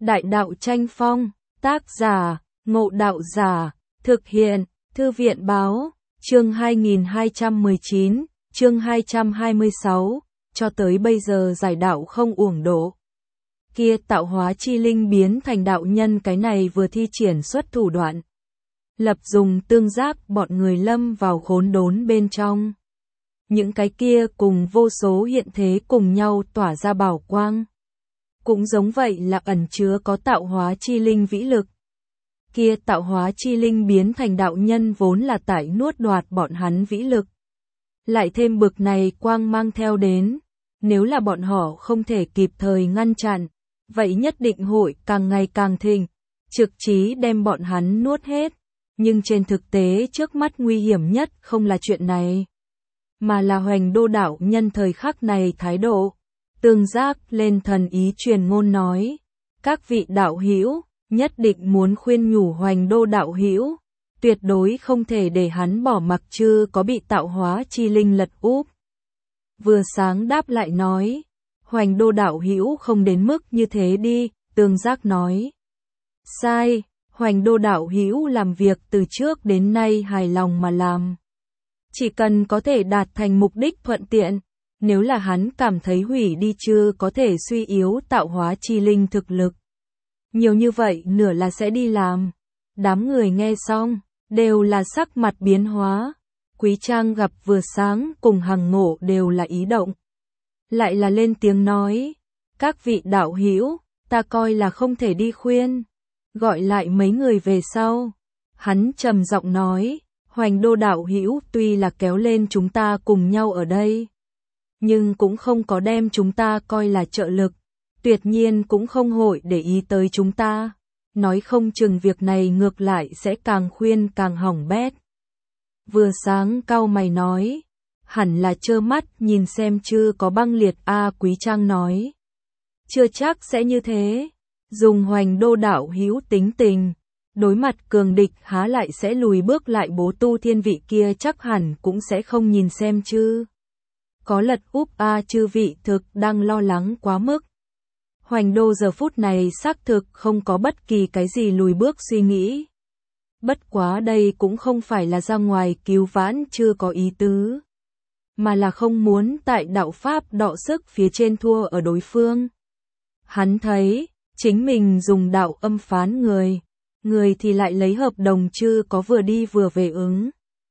Đại đạo tranh phong, tác giả, Ngộ Đạo Giả, thực hiện, Thư viện báo, chương 2219, chương 226, cho tới bây giờ giải đạo không uổng độ. Kia tạo hóa chi linh biến thành đạo nhân cái này vừa thi triển xuất thủ đoạn. Lập dùng tương giác bọn người lâm vào khốn đốn bên trong. Những cái kia cùng vô số hiện thế cùng nhau tỏa ra bảo quang. Cũng giống vậy là ẩn chứa có tạo hóa chi linh vĩ lực. Kia tạo hóa chi linh biến thành đạo nhân vốn là tải nuốt đoạt bọn hắn vĩ lực. Lại thêm bực này quang mang theo đến, nếu là bọn họ không thể kịp thời ngăn chặn, vậy nhất định hội càng ngày càng thịnh, trực chí đem bọn hắn nuốt hết. Nhưng trên thực tế trước mắt nguy hiểm nhất không là chuyện này, mà là Hoành Đô đạo nhân thời khắc này thái độ. Tương giác lên thần ý truyền ngôn nói, các vị đạo hữu nhất định muốn khuyên nhủ Hoành Đô đạo hữu, tuyệt đối không thể để hắn bỏ mặc chưa có bị tạo hóa chi linh lật úp. Vừa sáng đáp lại nói, Hoành Đô đạo hữu không đến mức như thế đi. Tương giác nói, sai, Hoành Đô đạo hữu làm việc từ trước đến nay hài lòng mà làm. Chỉ cần có thể đạt thành mục đích thuận tiện, nếu là hắn cảm thấy hủy đi chưa có thể suy yếu tạo hóa chi linh thực lực. Nhiều như vậy nửa là sẽ đi làm. Đám người nghe xong, đều là sắc mặt biến hóa. Quý Trang gặp vừa sáng cùng Hằng Ngộ đều là ý động. Lại là lên tiếng nói, các vị đạo hữu, ta coi là không thể đi khuyên. Gọi lại mấy người về sau. Hắn trầm giọng nói, Hoành Đô đạo hữu tuy là kéo lên chúng ta cùng nhau ở đây, nhưng cũng không có đem chúng ta coi là trợ lực, tuyệt nhiên cũng không hội để ý tới chúng ta. Nói không chừng việc này ngược lại sẽ càng khuyên càng hỏng bét. Vừa sáng cau mày nói, hẳn là trơ mắt nhìn xem chưa có băng liệt a. Quý Trang nói, chưa chắc sẽ như thế. Dùng Hoành Đô đạo hữu tính tình, đối mặt cường địch há lại sẽ lùi bước lại. Bố Tu Thiên vị kia chắc hẳn cũng sẽ không nhìn xem chứ. Có lật úp a. Chư vị thực đang lo lắng quá mức. Hoành Đô giờ phút này xác thực không có bất kỳ cái gì lùi bước suy nghĩ. Bất quá đây cũng không phải là ra ngoài cứu vãn chưa có ý tứ, mà là không muốn tại đạo pháp đọ sức phía trên thua ở đối phương. Hắn thấy, chính mình dùng đạo âm phán người thì lại lấy hợp đồng chưa có vừa đi vừa về ứng.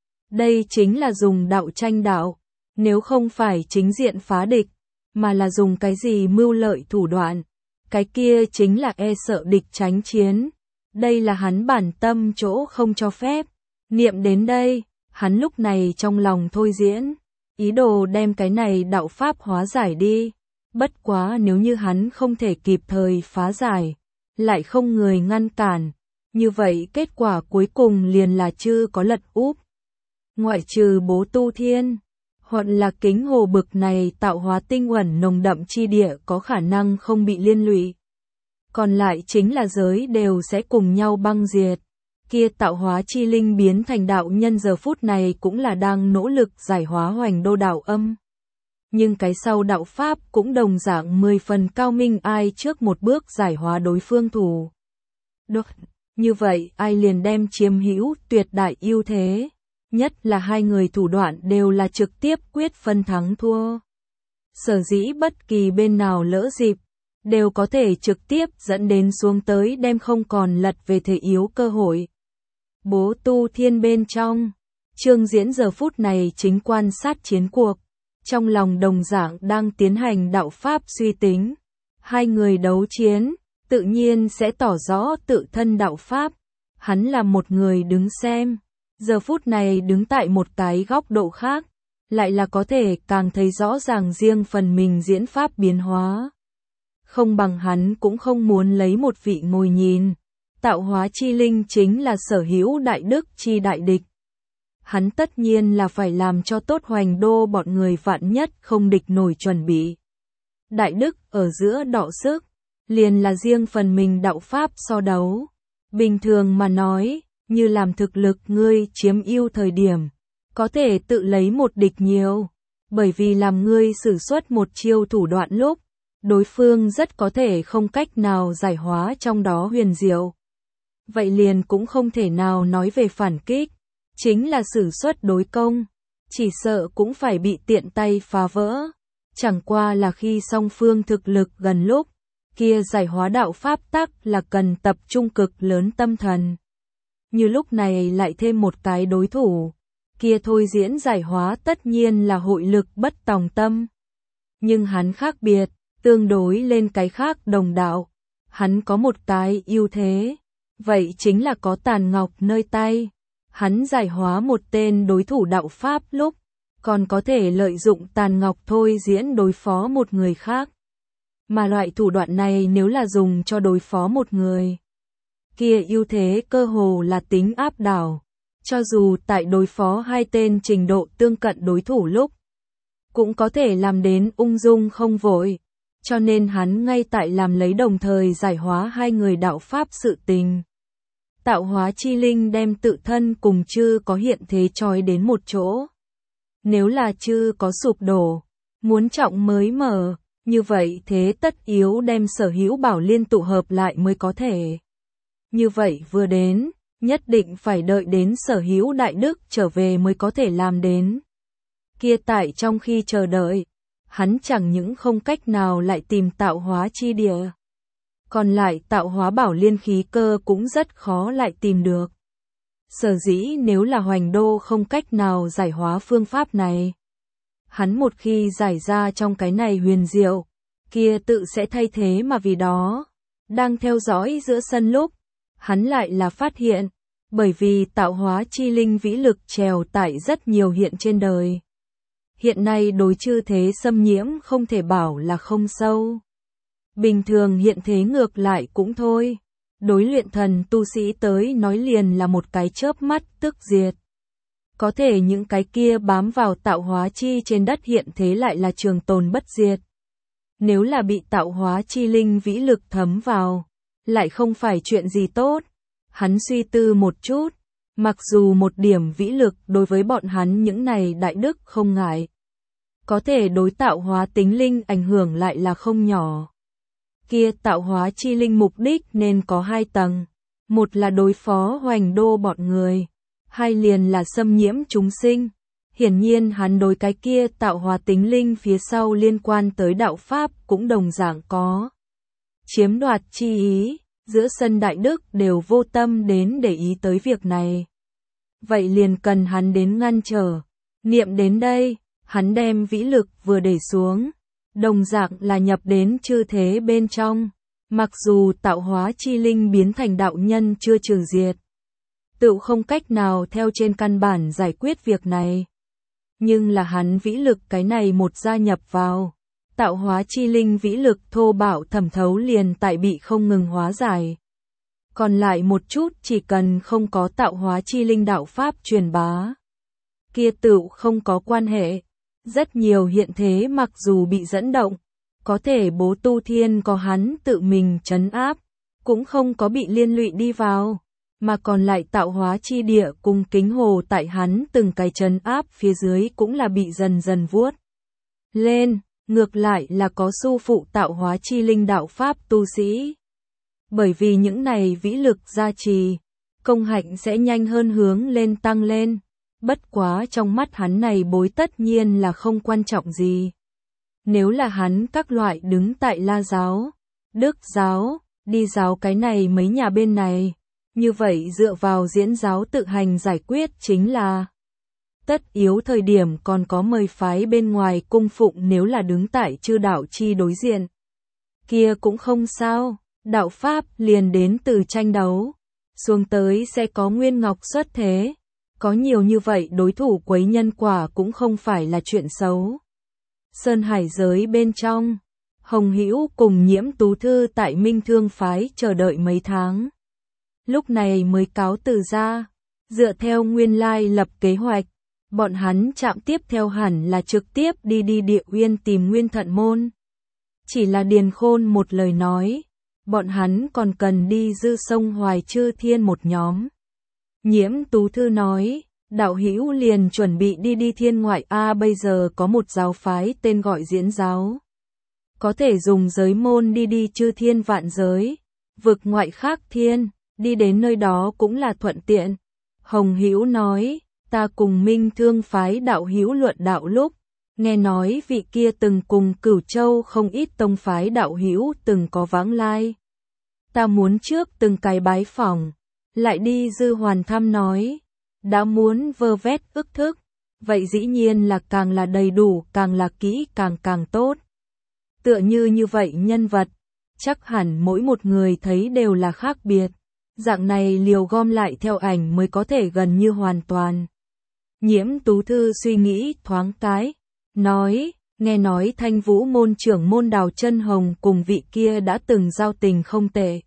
Đây chính là dùng đạo tranh đạo, nếu không phải chính diện phá địch, mà là dùng cái gì mưu lợi thủ đoạn, cái kia chính là e sợ địch tránh chiến. Đây là hắn bản tâm chỗ không cho phép. Niệm đến đây, hắn lúc này trong lòng thôi diễn, ý đồ đem cái này đạo pháp hóa giải đi. Bất quá nếu như hắn không thể kịp thời phá giải, lại không người ngăn cản, như vậy kết quả cuối cùng liền là chưa có lật úp. Ngoại trừ Bố Tu Thiên, hoặc là Kính Hồ bực này tạo hóa tinh uẩn nồng đậm chi địa có khả năng không bị liên lụy. Còn lại chính là giới đều sẽ cùng nhau băng diệt. Kia tạo hóa chi linh biến thành đạo nhân giờ phút này cũng là đang nỗ lực giải hóa Hoành Đô đạo âm. Nhưng cái sau đạo pháp cũng đồng dạng 10 phần cao minh, ai trước một bước giải hóa đối phương thủ. Được, như vậy ai liền đem chiếm hữu tuyệt đại ưu thế. Nhất là hai người thủ đoạn đều là trực tiếp quyết phân thắng thua. Sở dĩ bất kỳ bên nào lỡ dịp, đều có thể trực tiếp dẫn đến xuống tới đem không còn lật về thể yếu cơ hội. Bố Tu Thiên bên trong, Trương Diễn giờ phút này chính quan sát chiến cuộc. Trong lòng đồng dạng đang tiến hành đạo pháp suy tính. Hai người đấu chiến, tự nhiên sẽ tỏ rõ tự thân đạo pháp. Hắn là một người đứng xem. Giờ phút này đứng tại một cái góc độ khác, lại là có thể càng thấy rõ ràng riêng phần mình diễn pháp biến hóa. Không bằng hắn cũng không muốn lấy một vị ngồi nhìn. Tạo hóa chi linh chính là sở hữu đại đức chi đại địch. Hắn tất nhiên là phải làm cho tốt Hoành Đô bọn người vạn nhất không địch nổi chuẩn bị. Đại đức ở giữa đọ sức, liền là riêng phần mình đạo pháp so đấu. Bình thường mà nói, như làm thực lực ngươi chiếm ưu thời điểm, có thể tự lấy một địch nhiều. Bởi vì làm ngươi sử xuất một chiêu thủ đoạn lúc, đối phương rất có thể không cách nào giải hóa trong đó huyền diệu. Vậy liền cũng không thể nào nói về phản kích, chính là sử xuất đối công, chỉ sợ cũng phải bị tiện tay phá vỡ. Chẳng qua là khi song phương thực lực gần lúc, kia giải hóa đạo pháp tắc là cần tập trung cực lớn tâm thần. Như lúc này lại thêm một cái đối thủ, kia thôi diễn giải hóa tất nhiên là hội lực bất tòng tâm. Nhưng hắn khác biệt, tương đối lên cái khác đồng đạo, hắn có một cái ưu thế, vậy chính là có tàn ngọc nơi tay. Hắn giải hóa một tên đối thủ đạo pháp lúc, còn có thể lợi dụng tàn ngọc thôi diễn đối phó một người khác. Mà loại thủ đoạn này nếu là dùng cho đối phó một người, kia ưu thế cơ hồ là tính áp đảo. Cho dù tại đối phó hai tên trình độ tương cận đối thủ lúc, cũng có thể làm đến ung dung không vội. Cho nên hắn ngay tại làm lấy đồng thời giải hóa hai người đạo pháp sự tình. Tạo hóa chi linh đem tự thân cùng chư có hiện thế trói đến một chỗ. Nếu là chư có sụp đổ, muốn trọng mới mở, như vậy thế tất yếu đem sở hữu bảo liên tụ hợp lại mới có thể. Như vậy vừa đến, nhất định phải đợi đến sở hữu đại đức trở về mới có thể làm đến. Kia tại trong khi chờ đợi, hắn chẳng những không cách nào lại tìm tạo hóa chi địa, còn lại tạo hóa bảo liên khí cơ cũng rất khó lại tìm được. Sở dĩ nếu là Hoành Đô không cách nào giải hóa phương pháp này, hắn một khi giải ra trong cái này huyền diệu, kia tự sẽ thay thế mà vì đó. Đang theo dõi giữa sân lúc, hắn lại là phát hiện, bởi vì tạo hóa chi linh vĩ lực trèo tải rất nhiều hiện trên đời. Hiện nay đối chư thế xâm nhiễm không thể bảo là không sâu. Bình thường hiện thế ngược lại cũng thôi. Đối luyện thần tu sĩ tới nói liền là một cái chớp mắt tức diệt. Có thể những cái kia bám vào tạo hóa chi trên đất hiện thế lại là trường tồn bất diệt. Nếu là bị tạo hóa chi linh vĩ lực thấm vào, lại không phải chuyện gì tốt. Hắn suy tư một chút, mặc dù một điểm vĩ lực đối với bọn hắn những này đại đức không ngại, có thể đối tạo hóa tính linh ảnh hưởng lại là không nhỏ. Kia tạo hóa chi linh mục đích nên có hai tầng, một là đối phó Hoành Đô bọn người, hai liền là xâm nhiễm chúng sinh. Hiển nhiên hắn đối cái kia tạo hóa tính linh phía sau liên quan tới đạo pháp cũng đồng dạng có chiếm đoạt chi ý, giữa sân đại đức đều vô tâm đến để ý tới việc này. Vậy liền cần hắn đến ngăn trở. Niệm đến đây, hắn đem vĩ lực vừa để xuống, đồng dạng là nhập đến chư thế bên trong. Mặc dù tạo hóa chi linh biến thành đạo nhân chưa trừ diệt, tự không cách nào theo trên căn bản giải quyết việc này. Nhưng là hắn vĩ lực cái này một gia nhập vào, tạo hóa chi linh vĩ lực thô bạo thẩm thấu liền tại bị không ngừng hóa giải. Còn lại một chút chỉ cần không có tạo hóa chi linh đạo pháp truyền bá, kia tự không có quan hệ. Rất nhiều hiện thế mặc dù bị dẫn động, có thể bố tu thiên có hắn tự mình trấn áp, cũng không có bị liên lụy đi vào, mà còn lại tạo hóa chi địa cùng kính hồ tại hắn từng cái trấn áp phía dưới cũng là bị dần dần vuốt lên, ngược lại là có su phụ tạo hóa chi linh đạo pháp tu sĩ. Bởi vì những này vĩ lực gia trì, công hạnh sẽ nhanh hơn hướng lên tăng lên. Bất quá trong mắt hắn này bối tất nhiên là không quan trọng gì. Nếu là hắn các loại đứng tại La giáo, Đức giáo, đi giáo cái này mấy nhà bên này, như vậy dựa vào diễn giáo tự hành giải quyết chính là tất yếu thời điểm còn có mời phái bên ngoài cung phụng nếu là đứng tại chư đạo chi đối diện. Kia cũng không sao, đạo pháp liền đến từ tranh đấu, xuống tới sẽ có Nguyên Ngọc xuất thế. Có nhiều như vậy đối thủ quấy nhân quả cũng không phải là chuyện xấu. Sơn Hải giới bên trong, Hồng Hữu cùng Nhiễm Tú Thư tại Minh Thương phái chờ đợi mấy tháng. Lúc này mới cáo từ ra, dựa theo nguyên lai lập kế hoạch, bọn hắn chạm tiếp theo hẳn là trực tiếp đi Địa Uyên tìm Nguyên Thận Môn. Chỉ là Điền Khôn một lời nói, bọn hắn còn cần đi Dư Sông Hoài Chư Thiên một nhóm. Nhiễm Tú Thư nói, đạo hữu liền chuẩn bị đi thiên ngoại bây giờ có một giáo phái tên gọi Diễn giáo. có thể dùng giới môn đi chư thiên vạn giới, vực ngoại khác thiên, đi đến nơi đó cũng là thuận tiện. Hồng Hữu nói, ta cùng Minh Thương phái đạo hữu luận đạo lúc, nghe nói vị kia từng cùng Cửu Châu không ít tông phái đạo hữu từng có vãng lai. Ta muốn trước từng cái bái phỏng, lại đi dư hoàn thăm nói, đã muốn vơ vét ức thức, vậy dĩ nhiên là càng là đầy đủ, càng là kỹ càng tốt. Tựa như vậy nhân vật, chắc hẳn mỗi một người thấy đều là khác biệt, dạng này liều gom lại theo ảnh mới có thể gần như hoàn toàn. Nhiễm Tú Thư suy nghĩ thoáng cái, nói, nghe nói Thanh Vũ môn trưởng môn Đào Chân Hồng cùng vị kia đã từng giao tình không tệ.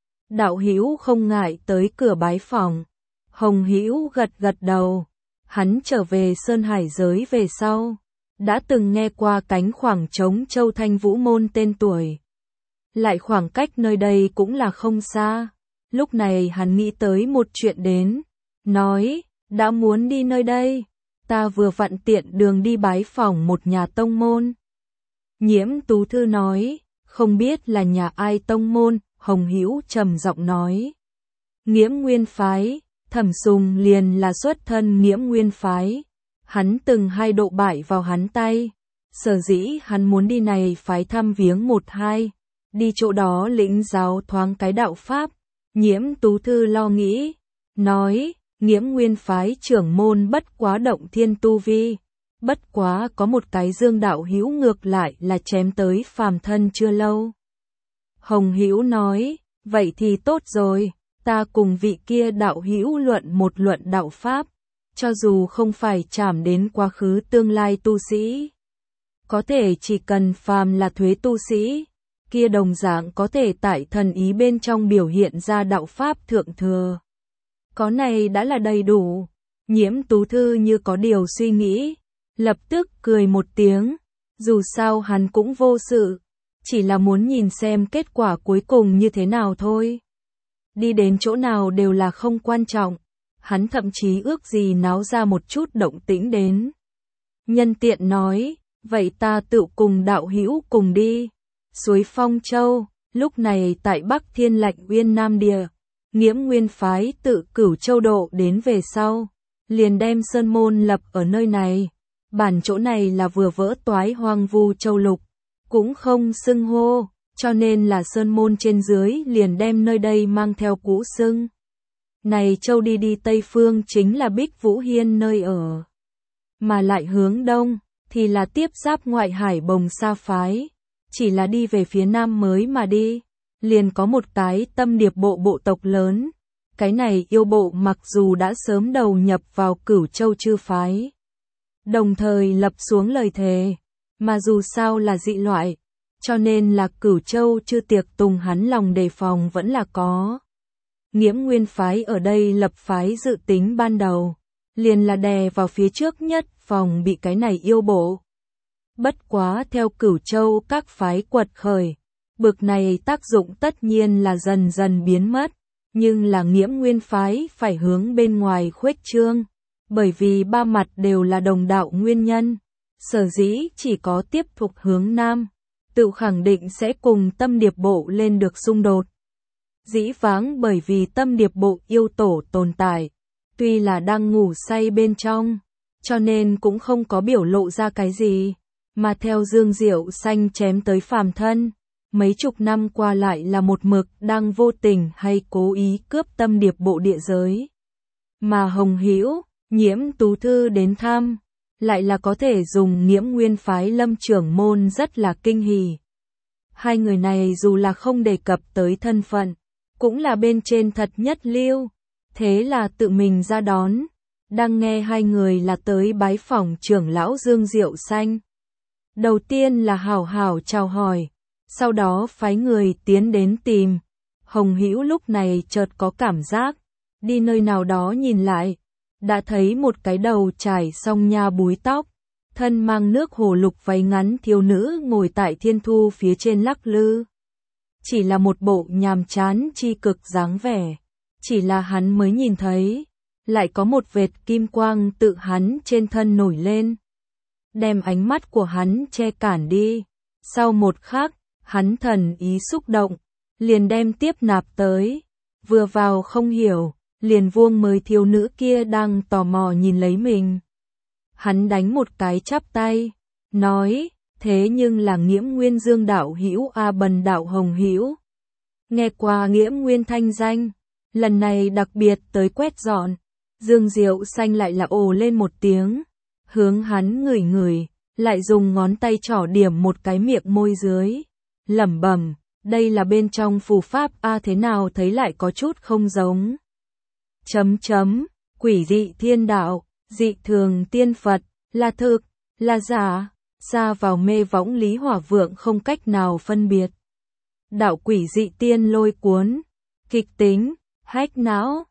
Đạo hữu không ngại tới cửa bái phỏng. Hồng Hữu gật đầu, hắn trở về Sơn Hải giới về sau, đã từng nghe qua cánh khoảng trống Châu Thanh Vũ môn tên tuổi. Lại khoảng cách nơi đây cũng là không xa, lúc này hắn nghĩ tới một chuyện đến, nói, đã muốn đi nơi đây, ta vừa vặn tiện đường đi bái phỏng một nhà tông môn. Nhiễm Tú Thư nói, không biết là nhà ai tông môn. Hồng Hữu trầm giọng nói, Nghiễm Nguyên phái. Thẩm Sùng liền là xuất thân Nghiễm Nguyên phái, hắn từng hai độ bại vào hắn tay, sở dĩ hắn muốn đi này phái thăm viếng một hai, đi chỗ đó lĩnh giáo thoáng cái đạo pháp. Nhiễm Tú Thư lo nghĩ, nói, Nghiễm Nguyên phái trưởng môn bất quá động thiên tu vi, bất quá có một cái Dương đạo hữu ngược lại là chém tới phàm thân chưa lâu. Hồng Hữu nói, vậy thì tốt rồi, ta cùng vị kia đạo hữu luận một luận đạo pháp, cho dù không phải chạm đến quá khứ tương lai tu sĩ, có thể chỉ cần phàm là thuế tu sĩ, kia đồng dạng có thể tại thần ý bên trong biểu hiện ra đạo pháp thượng thừa. Có này đã là đầy đủ. Nhiễm Tú Thư như có điều suy nghĩ, lập tức cười một tiếng, dù sao hắn cũng vô sự, chỉ là muốn nhìn xem kết quả cuối cùng như thế nào thôi. Đi đến chỗ nào đều là không quan trọng, hắn thậm chí ước gì náo ra một chút động tĩnh đến. Nhân tiện nói, vậy ta tự cùng đạo hữu cùng đi. Suối Phong Châu, lúc này tại Bắc Thiên Lạnh Uyên Nam Địa, Nghiễm Nguyên phái tự Cửu Châu độ đến về sau, liền đem sơn môn lập ở nơi này. Bản chỗ này là vừa vỡ toái hoang vu châu lục, cũng không xưng hô, cho nên là sơn môn trên dưới liền đem nơi đây mang theo cũ xưng. Này châu đi Tây Phương chính là Bích Vũ Hiên nơi ở. Mà lại hướng đông, thì là tiếp giáp ngoại hải Bồng Sa phái. Chỉ là đi về phía nam mới mà đi, liền có một cái Tâm Điệp bộ bộ tộc lớn. Cái này yêu bộ mặc dù đã sớm đầu nhập vào Cửu Châu chư phái, đồng thời lập xuống lời thề, mà dù sao là dị loại, cho nên là Cửu Châu chư tiệc tùng hắn lòng đề phòng vẫn là có. Nghiễm Nguyên phái ở đây lập phái dự tính ban đầu, liền là đè vào phía trước nhất phòng bị cái này yêu bộ. Bất quá theo Cửu Châu các phái quật khởi, bực này tác dụng tất nhiên là dần dần biến mất, nhưng là Nghiễm Nguyên phái phải hướng bên ngoài khuếch trương, bởi vì ba mặt đều là đồng đạo nguyên nhân, sở dĩ chỉ có tiếp tục hướng nam, tự khẳng định sẽ cùng Tâm Điệp bộ lên được xung đột. Dĩ vãng bởi vì Tâm Điệp bộ yêu tổ tồn tại, tuy là đang ngủ say bên trong, cho nên cũng không có biểu lộ ra cái gì. Mà theo Dương Diệu Xanh chém tới phàm thân, mấy chục năm qua lại là một mực đang vô tình hay cố ý cướp Tâm Điệp bộ địa giới. Mà Hồng Hữu, Nhiễm Tú Thư đến thăm, lại là có thể dùng Nghiễm Nguyên phái Lâm trưởng môn rất là kinh hỉ. Hai người này dù là không đề cập tới thân phận, cũng là bên trên thật nhất lưu, thế là tự mình ra đón, đang nghe hai người là tới bái phỏng trưởng lão Dương Diệu Xanh. Đầu tiên là hảo hảo chào hỏi, sau đó phái người tiến đến tìm. Hồng Hữu lúc này chợt có cảm giác, đi nơi nào đó nhìn lại, đã thấy một cái đầu trải xong nha búi tóc, thân mang nước hồ lục váy ngắn thiếu nữ ngồi tại thiên thu phía trên lắc lư. Chỉ là một bộ nhàm chán chi cực dáng vẻ, chỉ là hắn mới nhìn thấy, lại có một vệt kim quang tự hắn trên thân nổi lên, đem ánh mắt của hắn che cản đi. Sau một khắc, hắn thần ý xúc động, liền đem tiếp nạp tới. Vừa vào không hiểu, liền vuông mới thiếu nữ kia đang tò mò nhìn lấy mình. Hắn đánh một cái chắp tay, nói, thế nhưng là Nghiễm Nguyên Dương đạo hữu a Bần đạo Hồng hữu. Nghe qua Nghiễm Nguyên thanh danh, lần này đặc biệt tới quét dọn. Dương Diệu Xanh lại là ồ lên một tiếng, hướng hắn ngửi ngửi, lại dùng ngón tay trỏ điểm một cái miệng môi dưới, lẩm bẩm, đây là bên trong phù pháp a thế nào thấy lại có chút không giống. Quỷ dị thiên đạo, dị thường tiên Phật, là thực, là giả, xa vào mê võng Lý Hỏa Vượng không cách nào phân biệt. Đạo quỷ dị tiên lôi cuốn, kịch tính, hách não,